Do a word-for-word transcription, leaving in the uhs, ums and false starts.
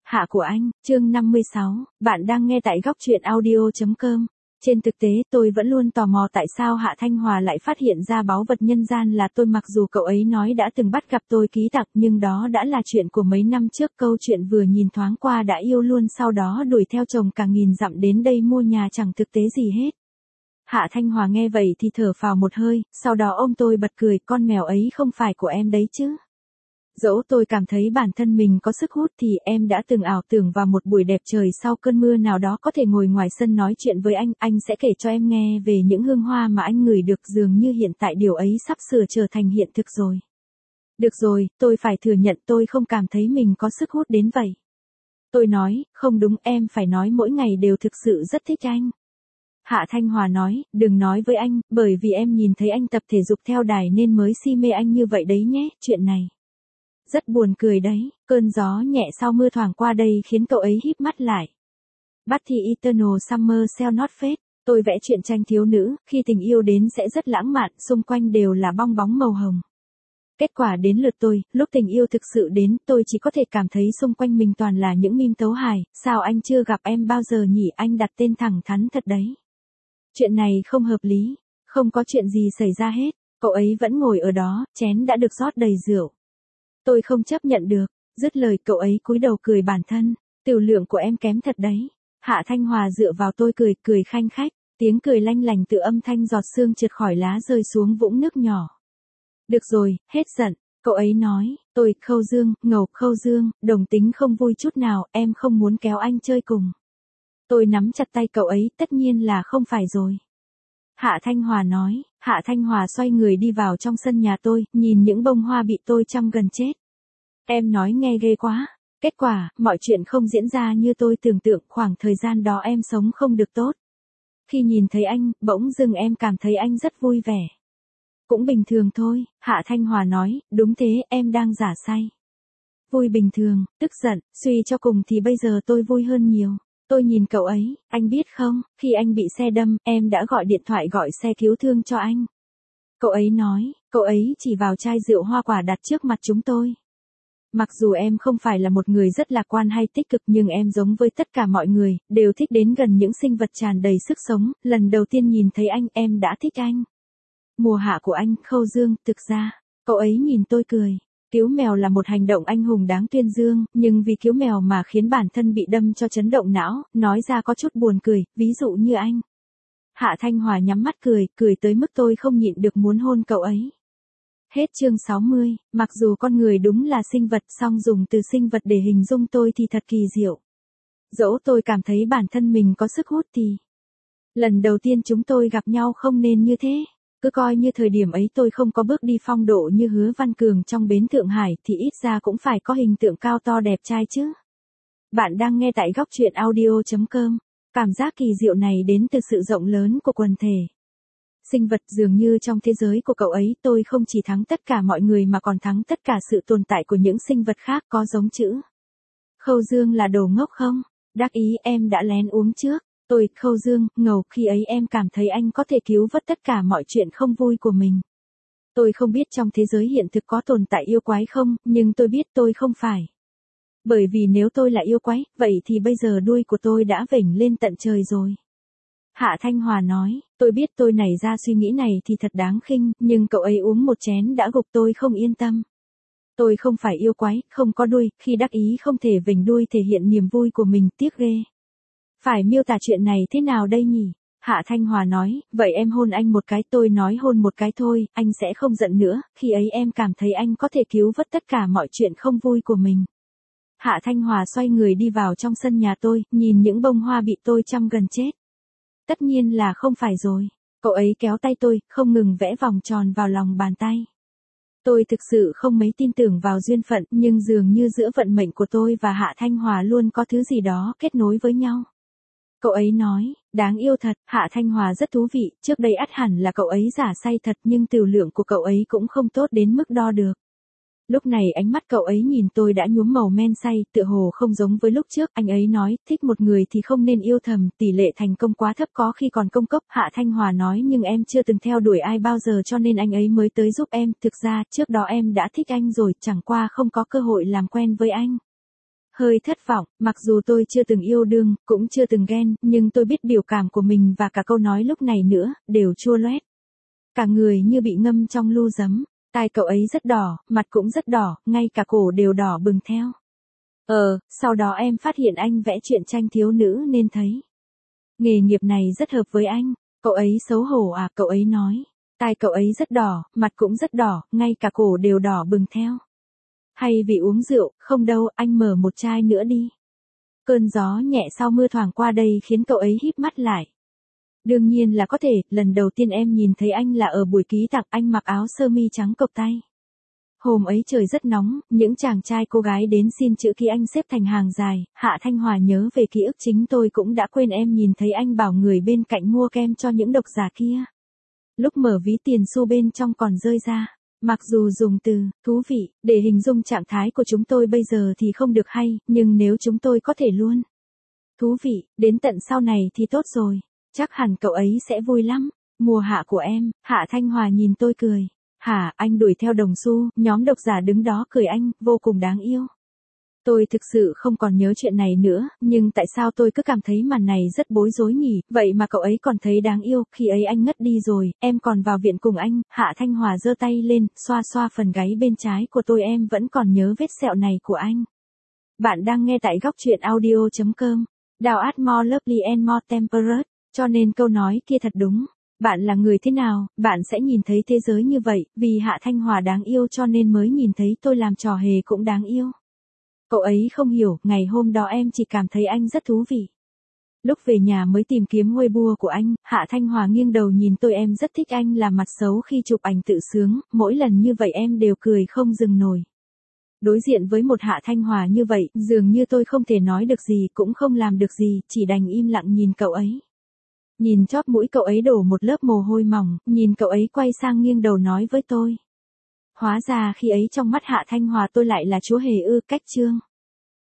Hạ của anh, chương năm mươi sáu, bạn đang nghe tại góc truyện audio chấm com. Trên thực tế tôi vẫn luôn tò mò tại sao Hạ Thanh Hòa lại phát hiện ra báu vật nhân gian là tôi, mặc dù cậu ấy nói đã từng bắt gặp tôi ký tặc, nhưng đó đã là chuyện của mấy năm trước. Câu chuyện vừa nhìn thoáng qua đã yêu luôn, sau đó đuổi theo chồng cả nghìn dặm đến đây mua nhà chẳng thực tế gì hết. Hạ Thanh Hòa nghe vậy thì thở phào một hơi, sau đó ôm tôi bật cười, con mèo ấy không phải của em đấy chứ. Dẫu tôi cảm thấy bản thân mình có sức hút thì em đã từng ảo tưởng vào một buổi đẹp trời sau cơn mưa nào đó có thể ngồi ngoài sân nói chuyện với anh, anh sẽ kể cho em nghe về những hương hoa mà anh ngửi được. Dường như hiện tại điều ấy sắp sửa trở thành hiện thực rồi. Được rồi, tôi phải thừa nhận tôi không cảm thấy mình có sức hút đến vậy. Tôi nói, không đúng, em phải nói mỗi ngày đều thực sự rất thích anh. Hạ Thanh Hòa nói, đừng nói với anh, bởi vì em nhìn thấy anh tập thể dục theo đài nên mới si mê anh như vậy đấy nhé, chuyện này. Rất buồn cười đấy, cơn gió nhẹ sau mưa thoảng qua đây khiến cậu ấy híp mắt lại. But the eternal summer shall not fade. Tôi vẽ truyện tranh thiếu nữ, khi tình yêu đến sẽ rất lãng mạn, xung quanh đều là bong bóng màu hồng. Kết quả đến lượt tôi, lúc tình yêu thực sự đến, tôi chỉ có thể cảm thấy xung quanh mình toàn là những meme tấu hài. Sao anh chưa gặp em bao giờ nhỉ, anh đặt tên thẳng thắn thật đấy. Chuyện này không hợp lý, không có chuyện gì xảy ra hết, cậu ấy vẫn ngồi ở đó, chén đã được rót đầy rượu. Tôi không chấp nhận được, dứt lời cậu ấy cúi đầu cười bản thân, tiểu lượng của em kém thật đấy. Hạ Thanh Hòa dựa vào tôi cười, cười khanh khách, tiếng cười lanh lành tự âm thanh giọt sương trượt khỏi lá rơi xuống vũng nước nhỏ. Được rồi, hết giận, cậu ấy nói, tôi, Khâu Dương, ngầu, Khâu Dương, đồng tính không vui chút nào, em không muốn kéo anh chơi cùng. Tôi nắm chặt tay cậu ấy, tất nhiên là không phải rồi. Hạ Thanh Hòa nói, Hạ Thanh Hòa xoay người đi vào trong sân nhà tôi, nhìn những bông hoa bị tôi chăm gần chết. Em nói nghe ghê quá. Kết quả, mọi chuyện không diễn ra như tôi tưởng tượng, khoảng thời gian đó em sống không được tốt. Khi nhìn thấy anh, bỗng dưng em cảm thấy anh rất vui vẻ. Cũng bình thường thôi, Hạ Thanh Hòa nói, đúng thế, em đang giả say. Vui bình thường, tức giận, suy cho cùng thì bây giờ tôi vui hơn nhiều. Tôi nhìn cậu ấy, anh biết không, khi anh bị xe đâm, em đã gọi điện thoại gọi xe cứu thương cho anh. Cậu ấy nói, cậu ấy chỉ vào chai rượu hoa quả đặt trước mặt chúng tôi. Mặc dù em không phải là một người rất lạc quan hay tích cực, nhưng em giống với tất cả mọi người, đều thích đến gần những sinh vật tràn đầy sức sống. Lần đầu tiên nhìn thấy anh, em đã thích anh. Mùa hạ của anh, Khâu Dương, thực ra, cậu ấy nhìn tôi cười. Cứu mèo là một hành động anh hùng đáng tuyên dương, nhưng vì cứu mèo mà khiến bản thân bị đâm cho chấn động não, nói ra có chút buồn cười, ví dụ như anh. Hạ Thanh Hòa nhắm mắt cười, cười tới mức tôi không nhịn được muốn hôn cậu ấy. Hết chương sáu mươi, mặc dù con người đúng là sinh vật, song dùng từ sinh vật để hình dung tôi thì thật kỳ diệu. Dẫu tôi cảm thấy bản thân mình có sức hút thì... Lần đầu tiên chúng tôi gặp nhau không nên như thế. Cứ coi như thời điểm ấy tôi không có bước đi phong độ như Hứa Văn Cường trong bến Thượng Hải thì ít ra cũng phải có hình tượng cao to đẹp trai chứ. Bạn đang nghe tại góc truyện audio chấm com. Cảm giác kỳ diệu này đến từ sự rộng lớn của quần thể. Sinh vật, dường như trong thế giới của cậu ấy tôi không chỉ thắng tất cả mọi người mà còn thắng tất cả sự tồn tại của những sinh vật khác có giống chữ. Khâu Dương là đồ ngốc không? Đắc ý em đã lén uống trước. Tôi, Khâu Dương, ngầu, khi ấy em cảm thấy anh có thể cứu vớt tất cả mọi chuyện không vui của mình. Tôi không biết trong thế giới hiện thực có tồn tại yêu quái không, nhưng tôi biết tôi không phải. Bởi vì nếu tôi là yêu quái, vậy thì bây giờ đuôi của tôi đã vểnh lên tận trời rồi. Hạ Thanh Hòa nói, tôi biết tôi nảy ra suy nghĩ này thì thật đáng khinh, nhưng cậu ấy uống một chén đã gục tôi không yên tâm. Tôi không phải yêu quái, không có đuôi, khi đắc ý không thể vểnh đuôi thể hiện niềm vui của mình, tiếc ghê. Phải miêu tả chuyện này thế nào đây nhỉ? Hạ Thanh Hòa nói, vậy em hôn anh một cái, tôi nói hôn một cái thôi, anh sẽ không giận nữa, khi ấy em cảm thấy anh có thể cứu vớt tất cả mọi chuyện không vui của mình. Hạ Thanh Hòa xoay người đi vào trong sân nhà tôi, nhìn những bông hoa bị tôi chăm gần chết. Tất nhiên là không phải rồi. Cậu ấy kéo tay tôi, không ngừng vẽ vòng tròn vào lòng bàn tay. Tôi thực sự không mấy tin tưởng vào duyên phận, nhưng dường như giữa vận mệnh của tôi và Hạ Thanh Hòa luôn có thứ gì đó kết nối với nhau. Cậu ấy nói, đáng yêu thật, Hạ Thanh Hòa rất thú vị, trước đây ắt hẳn là cậu ấy giả say thật, nhưng tiểu lượng của cậu ấy cũng không tốt đến mức đo được. Lúc này ánh mắt cậu ấy nhìn tôi đã nhuốm màu men say, tựa hồ không giống với lúc trước. Anh ấy nói, thích một người thì không nên yêu thầm, tỷ lệ thành công quá thấp có khi còn công cốc. Hạ Thanh Hòa nói, nhưng em chưa từng theo đuổi ai bao giờ cho nên anh ấy mới tới giúp em. Thực ra, trước đó em đã thích anh rồi, chẳng qua không có cơ hội làm quen với anh. hơi thất vọng, mặc dù tôi chưa từng yêu đương, cũng chưa từng ghen, nhưng tôi biết biểu cảm của mình và cả câu nói lúc này nữa, đều chua loét. Cả người như bị ngâm trong lu giấm, tai cậu ấy rất đỏ, mặt cũng rất đỏ, ngay cả cổ đều đỏ bừng theo. Ờ, sau đó em phát hiện anh vẽ truyện tranh thiếu nữ nên thấy nghề nghiệp này rất hợp với anh. Cậu ấy xấu hổ à, cậu ấy nói. Tai cậu ấy rất đỏ, mặt cũng rất đỏ, ngay cả cổ đều đỏ bừng theo. Hay vì uống rượu, không đâu, anh mở một chai nữa đi. Cơn gió nhẹ sau mưa thoảng qua đây khiến cậu ấy híp mắt lại. Đương nhiên là có thể, lần đầu tiên em nhìn thấy anh là ở buổi ký tặng, anh mặc áo sơ mi trắng cộc tay. Hôm ấy trời rất nóng, những chàng trai cô gái đến xin chữ ký anh xếp thành hàng dài, Hạ Thanh Hòa nhớ về ký ức chính tôi cũng đã quên em nhìn thấy anh bảo người bên cạnh mua kem cho những độc giả kia. Lúc mở ví tiền xu bên trong còn rơi ra. Mặc dù dùng từ, thú vị, để hình dung trạng thái của chúng tôi bây giờ thì không được hay, nhưng nếu chúng tôi có thể luôn. Thú vị, đến tận sau này thì tốt rồi. Chắc hẳn cậu ấy sẽ vui lắm. Mùa hạ của em, Hạ Thanh Hòa nhìn tôi cười. Hả, anh đuổi theo đồng xu, nhóm độc giả đứng đó cười anh, vô cùng đáng yêu. Tôi thực sự không còn nhớ chuyện này nữa, nhưng tại sao tôi cứ cảm thấy màn này rất bối rối nhỉ, vậy mà cậu ấy còn thấy đáng yêu, khi ấy anh ngất đi rồi, em còn vào viện cùng anh, Hạ Thanh Hòa giơ tay lên, xoa xoa phần gáy bên trái của tôi, em vẫn còn nhớ vết sẹo này của anh. Bạn đang nghe tại góc truyện audio chấm com, Đào art more lovely and more temperate, cho nên câu nói kia thật đúng. Bạn là người thế nào, bạn sẽ nhìn thấy thế giới như vậy, vì Hạ Thanh Hòa đáng yêu cho nên mới nhìn thấy tôi làm trò hề cũng đáng yêu. Cậu ấy không hiểu, ngày hôm đó em chỉ cảm thấy anh rất thú vị. Lúc về nhà mới tìm kiếm Weibo của anh, Hạ Thanh Hòa nghiêng đầu nhìn tôi, em rất thích anh là mặt xấu khi chụp ảnh tự sướng, mỗi lần như vậy em đều cười không dừng nổi. Đối diện với một Hạ Thanh Hòa như vậy, dường như tôi không thể nói được gì cũng không làm được gì, chỉ đành im lặng nhìn cậu ấy. Nhìn chóp mũi cậu ấy đổ một lớp mồ hôi mỏng, nhìn cậu ấy quay sang nghiêng đầu nói với tôi. Hóa ra khi ấy trong mắt Hạ Thanh Hòa tôi lại là chúa hề ư, cách chương.